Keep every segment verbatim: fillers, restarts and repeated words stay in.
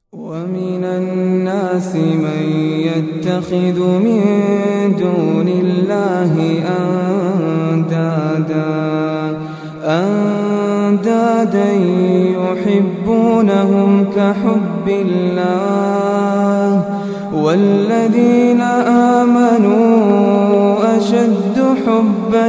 ومن الناس من يتخذ من دون الله أندادا أندادا يحبونهم كحب الله والذين آمنوا أشد حبا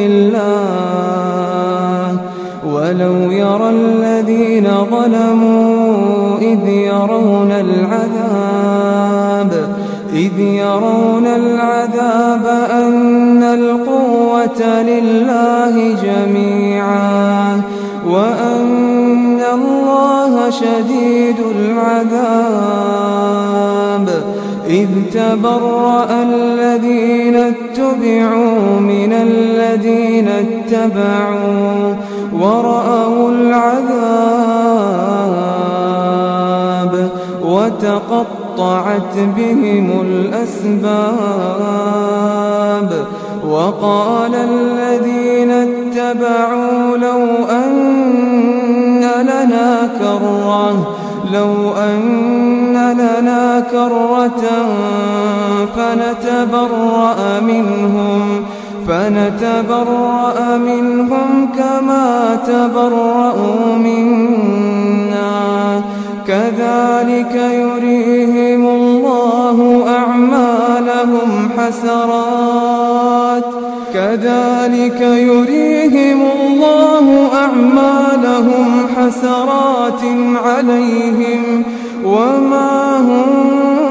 لله ولو يرى الذين ظلموا إذ يرون العذاب إذ يرون العذاب أن القوة لله جميعا وأن الله شديد العذاب إذ تبرأ الذين اتبعوا من الذين اتبعوا ورأوا العذاب وتقطعت بهم الأسباب وقال الذين اتبعوا لو أن لنا كرة لو أن لنا كرة فنتبرأ منهم فنتبرأ منهم كما تبرأوا منا كذلك يريهم الله أعمالهم حسرات كذلك يريهم الله أعمالهم حسرات عليهم وما هم